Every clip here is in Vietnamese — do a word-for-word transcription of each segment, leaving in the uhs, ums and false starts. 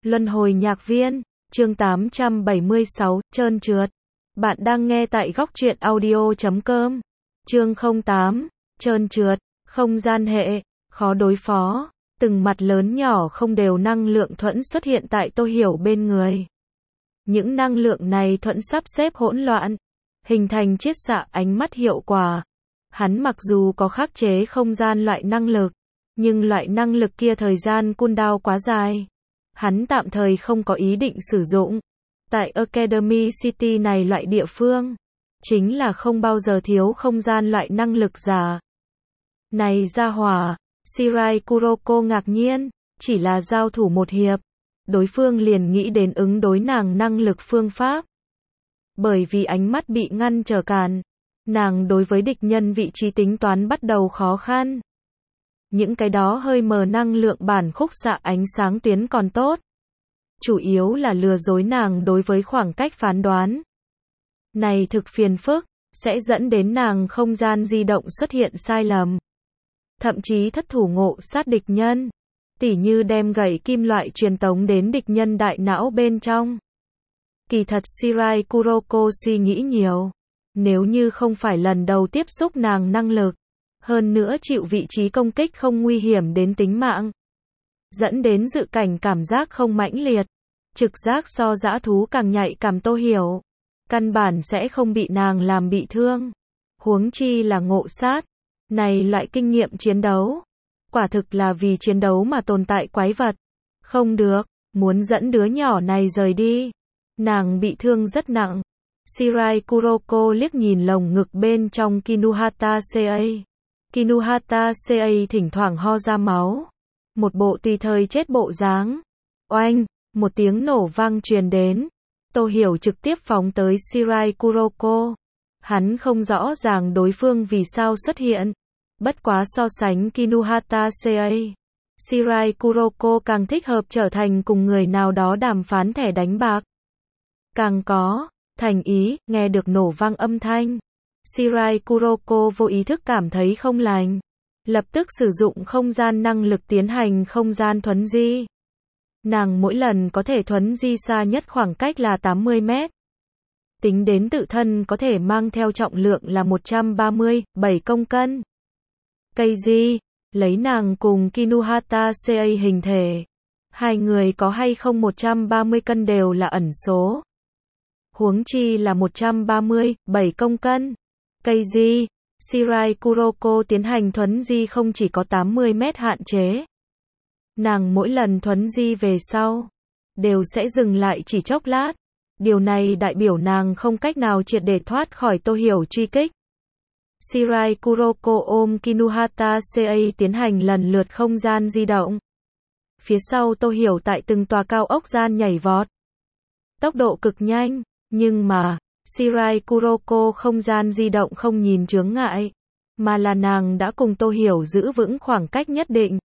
Luân hồi nhạc viên, chương tám trăm bảy mươi sáu, trơn trượt. Bạn đang nghe tại góc truyện audio chấm com. Chương không tám, trơn trượt, không gian hệ, khó đối phó. Từng mặt lớn nhỏ không đều năng lượng thuẫn xuất hiện tại Tô Hiểu bên người. Những năng lượng này thuẫn sắp xếp hỗn loạn, hình thành chiết xạ ánh mắt hiệu quả. Hắn mặc dù có khắc chế không gian loại năng lực, nhưng loại năng lực kia thời gian cooldown quá dài. Hắn tạm thời không có ý định sử dụng. Tại Academy City này loại địa phương, chính là không bao giờ thiếu không gian loại năng lực giả. Này gia hỏa, Shirai Kuroko ngạc nhiên, chỉ là giao thủ một hiệp, đối phương liền nghĩ đến ứng đối nàng năng lực phương pháp. Bởi vì ánh mắt bị ngăn trở cản, nàng đối với địch nhân vị trí tính toán bắt đầu khó khăn. Những cái đó hơi mờ năng lượng bản khúc xạ ánh sáng tuyến còn tốt. Chủ yếu là lừa dối nàng đối với khoảng cách phán đoán. Này thực phiền phức, sẽ dẫn đến nàng không gian di động xuất hiện sai lầm. Thậm chí thất thủ ngộ sát địch nhân. Tỉ như đem gậy kim loại truyền tống đến địch nhân đại não bên trong. Kỳ thật Shirai Kuroko suy nghĩ nhiều. Nếu như không phải lần đầu tiếp xúc nàng năng lực, hơn nữa chịu vị trí công kích không nguy hiểm đến tính mạng, dẫn đến dự cảnh cảm giác không mãnh liệt, trực giác so dã thú càng nhạy cảm Tô Hiểu, căn bản sẽ không bị nàng làm bị thương. Huống chi là ngộ sát, này loại kinh nghiệm chiến đấu, quả thực là vì chiến đấu mà tồn tại quái vật. Không được, muốn dẫn đứa nhỏ này rời đi. Nàng bị thương rất nặng. Shirai Kuroko liếc nhìn lồng ngực bên trong Kinuhata ca. Kinuhata ca thỉnh thoảng ho ra máu. Một bộ tùy thời chết bộ dáng. Oanh, một tiếng nổ vang truyền đến. Tô Hiểu trực tiếp phóng tới Shirai Kuroko. Hắn không rõ ràng đối phương vì sao xuất hiện. Bất quá so sánh Kinuhata ca. Shirai Kuroko càng thích hợp trở thành cùng người nào đó đàm phán thẻ đánh bạc. Càng có thành ý, nghe được nổ vang âm thanh. Shirai Kuroko vô ý thức cảm thấy không lành. Lập tức sử dụng không gian năng lực tiến hành không gian thuấn di. Nàng mỗi lần có thể thuấn di xa nhất khoảng cách là tám mươi mét. Tính đến tự thân có thể mang theo trọng lượng là một trăm ba mươi bảy công cân. Cây gì? Lấy nàng cùng Kinuhata ca hình thể. Hai người có hay không một trăm ba mươi cân đều là ẩn số. Huống chi là một trăm ba mươi bảy công cân. Cây gì? Shirai Kuroko tiến hành thuấn di không chỉ có tám mươi mét hạn chế. Nàng mỗi lần thuấn di về sau, đều sẽ dừng lại chỉ chốc lát. Điều này đại biểu nàng không cách nào triệt để thoát khỏi Tô Hiểu truy kích. Shirai Kuroko ôm Kinuhata ca tiến hành lần lượt không gian di động. Phía sau Tô Hiểu tại từng tòa cao ốc gian nhảy vọt. Tốc độ cực nhanh, nhưng mà, Shirai Kuroko không gian di động không nhìn chướng ngại, mà là nàng đã cùng Tô Hiểu giữ vững khoảng cách nhất định.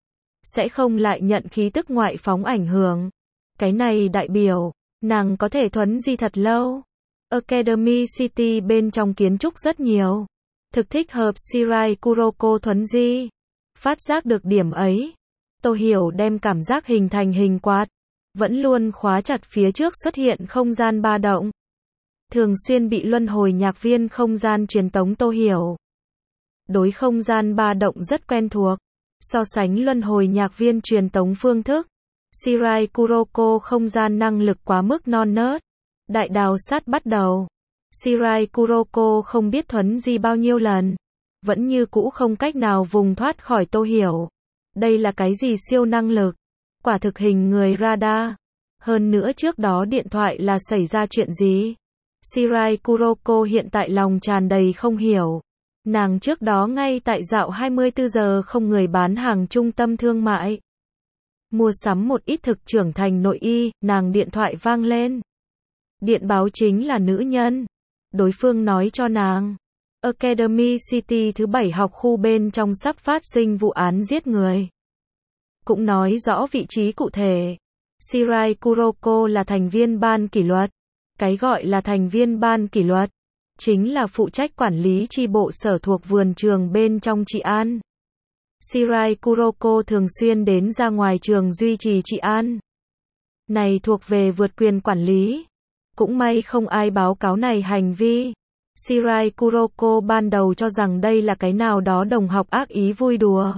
Sẽ không lại nhận khí tức ngoại phóng ảnh hưởng. Cái này đại biểu, nàng có thể thuấn di thật lâu. Academy City bên trong kiến trúc rất nhiều. Thực thích hợp Shirai Kuroko thuấn di. Phát giác được điểm ấy. Tô Hiểu đem cảm giác hình thành hình quạt. Vẫn luôn khóa chặt phía trước xuất hiện không gian ba động. Thường xuyên bị luân hồi nhạc viên không gian truyền tống Tô Hiểu. Đối không gian ba động rất quen thuộc. So sánh luân hồi nhạc viên truyền tống phương thức, Shirai Kuroko không gian năng lực quá mức non nớt. Đại đào sát bắt đầu. Shirai Kuroko không biết thuấn di bao nhiêu lần. Vẫn như cũ không cách nào vùng thoát khỏi Tô Hiểu. Đây là cái gì siêu năng lực? Quả thực hình người radar. Hơn nữa trước đó điện thoại là xảy ra chuyện gì? Shirai Kuroko hiện tại lòng tràn đầy không hiểu. Nàng trước đó ngay tại dạo hai mươi tư giờ không người bán hàng trung tâm thương mại. Mua sắm một ít thực trưởng thành nội y, nàng điện thoại vang lên. Điện báo chính là nữ nhân. Đối phương nói cho nàng. Academy City thứ bảy học khu bên trong sắp phát sinh vụ án giết người. Cũng nói rõ vị trí cụ thể. Shirai Kuroko là thành viên ban kỷ luật. Cái gọi là thành viên ban kỷ luật, chính là phụ trách quản lý chi bộ sở thuộc vườn trường bên trong trị an. Shirai Kuroko thường xuyên đến ra ngoài trường duy trì trị an. này thuộc về vượt quyền quản lý. Cũng may không ai báo cáo này hành vi. Shirai Kuroko ban đầu cho rằng đây là cái nào đó đồng học ác ý vui đùa.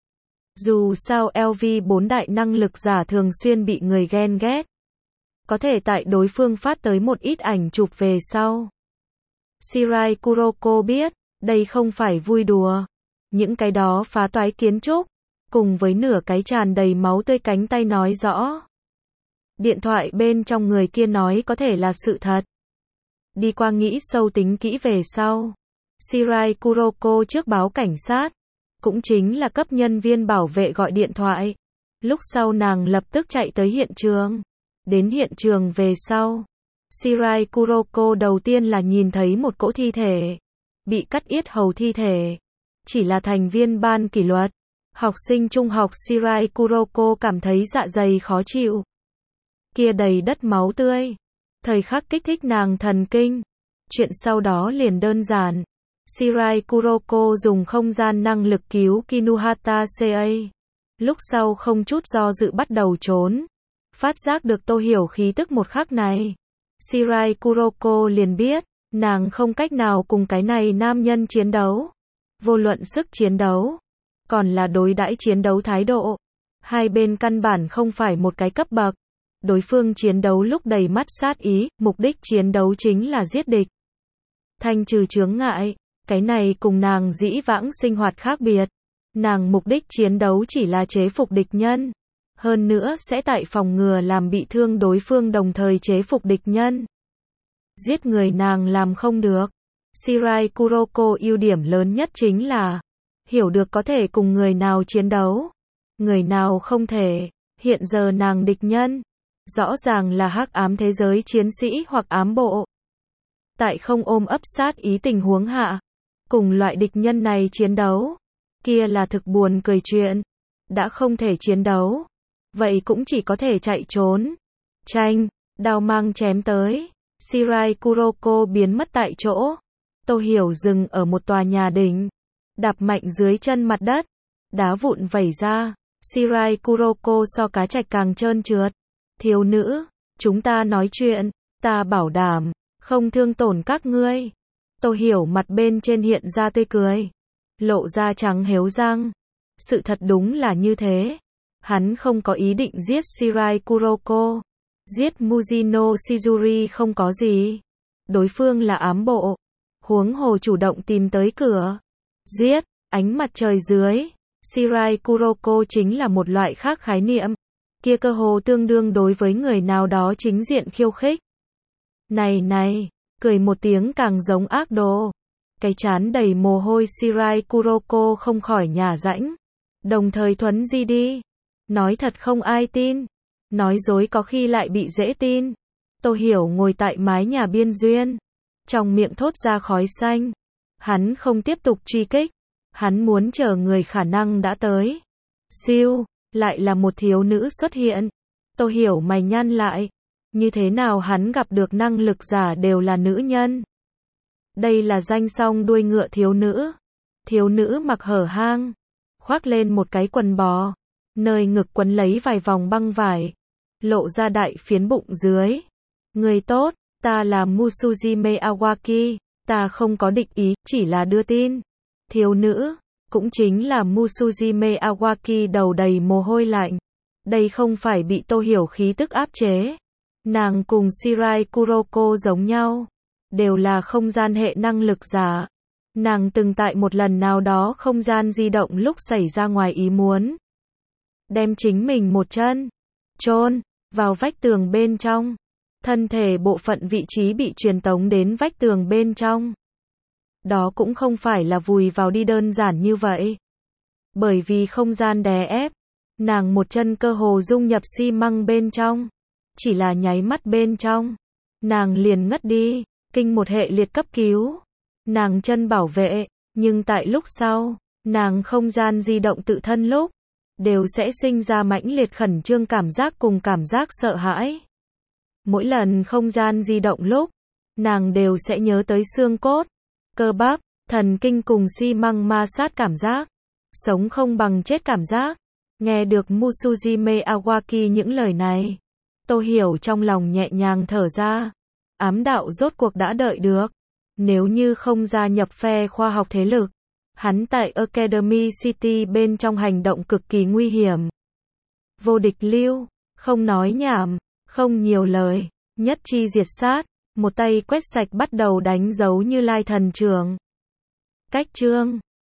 Dù sao lờ vê bốn đại năng lực giả thường xuyên bị người ghen ghét. Có thể tại đối phương phát tới một ít ảnh chụp về sau. Shirai Kuroko biết, đây không phải vui đùa. Những cái đó phá toái kiến trúc, cùng với nửa cái tràn đầy máu tươi cánh tay nói rõ. Điện thoại bên trong người kia nói có thể là sự thật. Đi qua nghĩ sâu tính kỹ về sau. Shirai Kuroko trước báo cảnh sát. Cũng chính là cấp nhân viên bảo vệ gọi điện thoại. Lúc sau nàng lập tức chạy tới hiện trường. Đến hiện trường về sau. Shirai Kuroko đầu tiên là nhìn thấy một cỗ thi thể. Bị cắt yết hầu thi thể. Chỉ là thành viên ban kỷ luật. Học sinh trung học Shirai Kuroko cảm thấy dạ dày khó chịu. Kia đầy đất máu tươi. Thời khắc kích thích nàng thần kinh. Chuyện sau đó liền đơn giản. Shirai Kuroko dùng không gian năng lực cứu Kinuhata ca. Lúc sau không chút do dự bắt đầu trốn. Phát giác được Tô Hiểu khí tức một khắc này. Shirai Kuroko liền biết, nàng không cách nào cùng cái này nam nhân chiến đấu. Vô luận sức chiến đấu, còn là đối đãi chiến đấu thái độ. Hai bên căn bản không phải một cái cấp bậc. Đối phương chiến đấu lúc đầy mắt sát ý, mục đích chiến đấu chính là giết địch. Thanh trừ chướng ngại, cái này cùng nàng dĩ vãng sinh hoạt khác biệt. Nàng mục đích chiến đấu chỉ là chế phục địch nhân. Hơn nữa sẽ tại phòng ngừa làm bị thương đối phương đồng thời chế phục địch nhân. Giết người nàng làm không được. Shirai Kuroko ưu điểm lớn nhất chính là hiểu được có thể cùng người nào chiến đấu, người nào không thể. Hiện giờ nàng địch nhân rõ ràng là hắc ám thế giới chiến sĩ hoặc ám bộ. Tại không ôm ấp sát ý tình huống hạ, cùng loại địch nhân này chiến đấu, kia là thực buồn cười chuyện. Đã không thể chiến đấu, vậy cũng chỉ có thể chạy trốn. Chanh, đao mang chém tới. Shirai Kuroko biến mất tại chỗ. Tô Hiểu dừng ở một tòa nhà đỉnh, đạp mạnh dưới chân mặt đất, đá vụn vẩy ra. Shirai Kuroko so cá trạch càng trơn trượt. Thiếu nữ, chúng ta nói chuyện, ta bảo đảm không thương tổn các ngươi. Tô Hiểu mặt bên trên hiện ra tươi cười, lộ ra trắng héo răng. Sự thật đúng là như thế. Hắn không có ý định giết Shirai Kuroko. Giết Mujino Shizuri không có gì. Đối phương là ám bộ. Huống hồ chủ động tìm tới cửa. Giết, ánh mặt trời dưới. Shirai Kuroko chính là một loại khác khái niệm. Kia cơ hồ tương đương đối với người nào đó chính diện khiêu khích. Này này, cười một tiếng càng giống ác đồ. Cái chán đầy mồ hôi Shirai Kuroko không khỏi nhả rãnh. Đồng thời thuấn di đi. Nói thật không ai tin. Nói dối có khi lại bị dễ tin. Tô Hiểu ngồi tại mái nhà biên duyên. Trong miệng thốt ra khói xanh. Hắn không tiếp tục truy kích. Hắn muốn chờ người khả năng đã tới. Siêu, lại là một thiếu nữ xuất hiện. Tô Hiểu mày nhăn lại. Như thế nào hắn gặp được năng lực giả đều là nữ nhân. Đây là danh song đuôi ngựa thiếu nữ. Thiếu nữ mặc hở hang. Khoác lên một cái quần bò. Nơi ngực quấn lấy vài vòng băng vải. Lộ ra đại phiến bụng dưới. Người tốt, ta là Musujime Awaki. Ta không có địch ý, chỉ là đưa tin. Thiếu nữ, cũng chính là Musujime Awaki đầu đầy mồ hôi lạnh. Đây không phải bị Tô Hiểu khí tức áp chế. Nàng cùng Shirai Kuroko giống nhau. Đều là không gian hệ năng lực giả. Nàng từng tại một lần nào đó không gian di động lúc xảy ra ngoài ý muốn. Đem chính mình một chân chôn vào vách tường bên trong. Thân thể bộ phận vị trí bị truyền tống đến vách tường bên trong. Đó cũng không phải là vùi vào đi đơn giản như vậy. Bởi vì không gian đè ép, nàng một chân cơ hồ dung nhập xi măng bên trong. Chỉ là nháy mắt bên trong, nàng liền ngất đi, kinh một hệ liệt cấp cứu. Nàng chân bảo vệ, nhưng tại lúc sau, nàng không gian di động tự thân lúc, đều sẽ sinh ra mãnh liệt khẩn trương cảm giác cùng cảm giác sợ hãi. Mỗi lần không gian di động lúc, nàng đều sẽ nhớ tới xương cốt, cơ bắp, thần kinh cùng xi măng ma sát cảm giác. Sống không bằng chết cảm giác. Nghe được Musujime Awaki những lời này, Tô Hiểu trong lòng nhẹ nhàng thở ra. Ám đạo rốt cuộc đã đợi được. Nếu như không gia nhập phe khoa học thế lực, hắn tại Academy City bên trong hành động cực kỳ nguy hiểm. Vô địch lưu, không nói nhảm, không nhiều lời, nhất chi diệt sát, một tay quét sạch bắt đầu đánh dấu Như Lai thần trưởng. Cách chương